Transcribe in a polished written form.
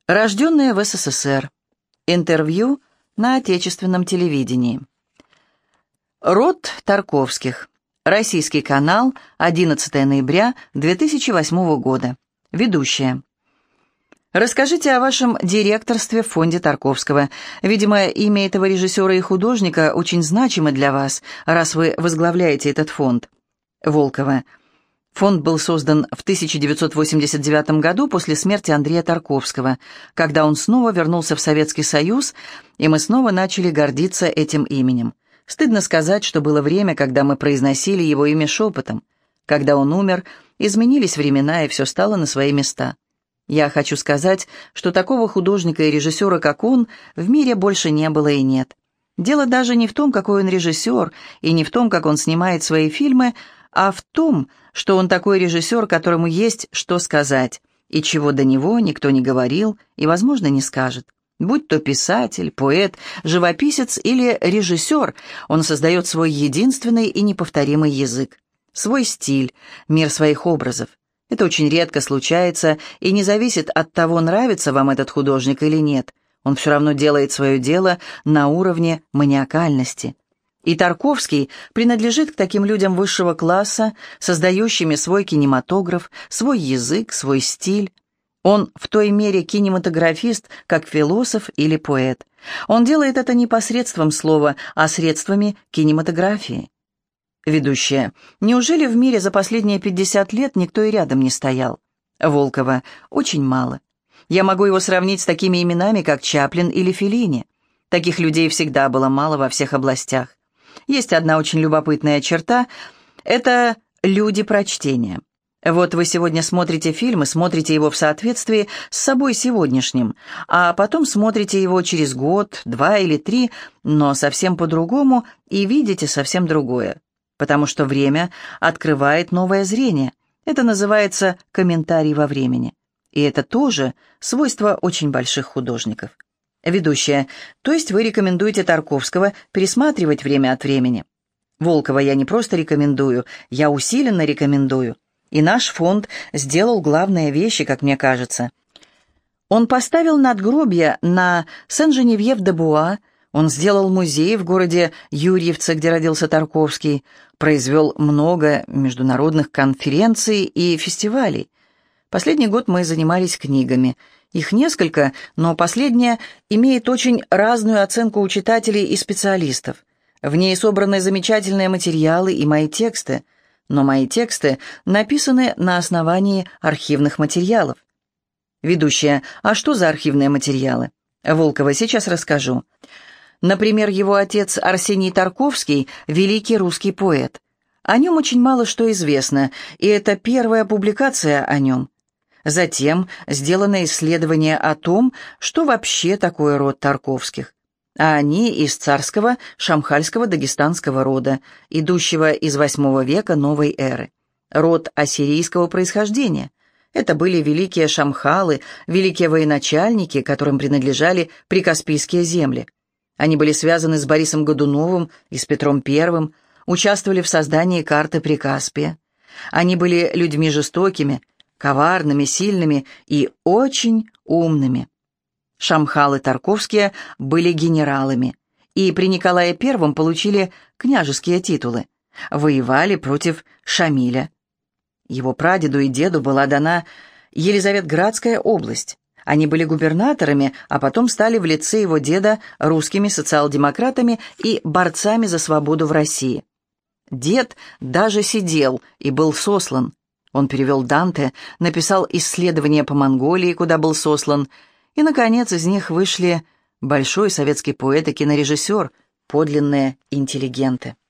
Рожденные в СССР. Интервью на отечественном телевидении. Род Тарковских. Российский канал, 11 ноября 2008 года. Ведущая. Расскажите о вашем директорстве в фонде Тарковского. Видимо, имя этого режиссера и художника очень значимо для вас, раз вы возглавляете этот фонд. Волкова. Фонд был создан в 1989 году после смерти Андрея Тарковского, когда он снова вернулся в Советский Союз, и мы снова начали гордиться этим именем. Стыдно сказать, что было время, когда мы произносили его имя шепотом. Когда он умер, изменились времена, и все стало на свои места. Я хочу сказать, что такого художника и режиссера, как он, в мире больше не было и нет. Дело даже не в том, какой он режиссер, и не в том, как он снимает свои фильмы, а в том, что он такой режиссер, которому есть что сказать, и чего до него никто не говорил и, возможно, не скажет. Будь то писатель, поэт, живописец или режиссер, он создает свой единственный и неповторимый язык, свой стиль, мир своих образов. Это очень редко случается и не зависит от того, нравится вам этот художник или нет. Он все равно делает свое дело на уровне маниакальности. И Тарковский принадлежит к таким людям высшего класса, создающими свой кинематограф, свой язык, свой стиль. Он в той мере кинематографист, как философ или поэт. Он делает это не посредством слова, а средствами кинематографии. Ведущая. Неужели в мире за последние 50 лет никто и рядом не стоял? Волкова. Очень мало. Я могу его сравнить с такими именами, как Чаплин или Феллини. Таких людей всегда было мало во всех областях. Есть одна очень любопытная черта – это люди прочтения. Вот вы сегодня смотрите фильм и смотрите его в соответствии с собой сегодняшним, а потом смотрите его через год, 2 или 3, но совсем по-другому и видите совсем другое, потому что время открывает новое зрение. Это называется комментарий во времени. И это тоже свойство очень больших художников. Ведущая. То есть вы рекомендуете Тарковского пересматривать время от времени? Волкова. Я не просто рекомендую, я усиленно рекомендую. И наш фонд сделал главные вещи, как мне кажется. Он поставил надгробье на Сен-Женевьев-де-Буа, он сделал музей в городе Юрьевце, где родился Тарковский, произвел много международных конференций и фестивалей. Последний год мы занимались книгами. Их несколько, но последняя имеет очень разную оценку у читателей и специалистов. В ней собраны замечательные материалы и мои тексты, но мои тексты написаны на основании архивных материалов. Ведущая. А что за архивные материалы? Волкова. Сейчас расскажу. Например, его отец Арсений Тарковский – великий русский поэт. О нем очень мало что известно, и это первая публикация о нем. Затем сделано исследование о том, что вообще такое род Тарковских. А они из царского, шамхальского, дагестанского рода, идущего из VIII века новой эры. Род ассирийского происхождения. Это были великие шамхалы, великие военачальники, которым принадлежали прикаспийские земли. Они были связаны с Борисом Годуновым и с Петром I, участвовали в создании карты Прикаспия. Они были людьми жестокими, коварными, сильными и очень умными. Шамхалы Тарковские были генералами, и при Николае I получили княжеские титулы, воевали против Шамиля. Его прадеду и деду была дана Елизаветградская область. Они были губернаторами, а потом стали в лице его деда русскими социал-демократами и борцами за свободу в России. Дед даже сидел и был сослан. Он перевел Данте, написал исследования по Монголии, куда был сослан, и, наконец, из них вышли большой советский поэт и кинорежиссер, подлинные интеллигенты.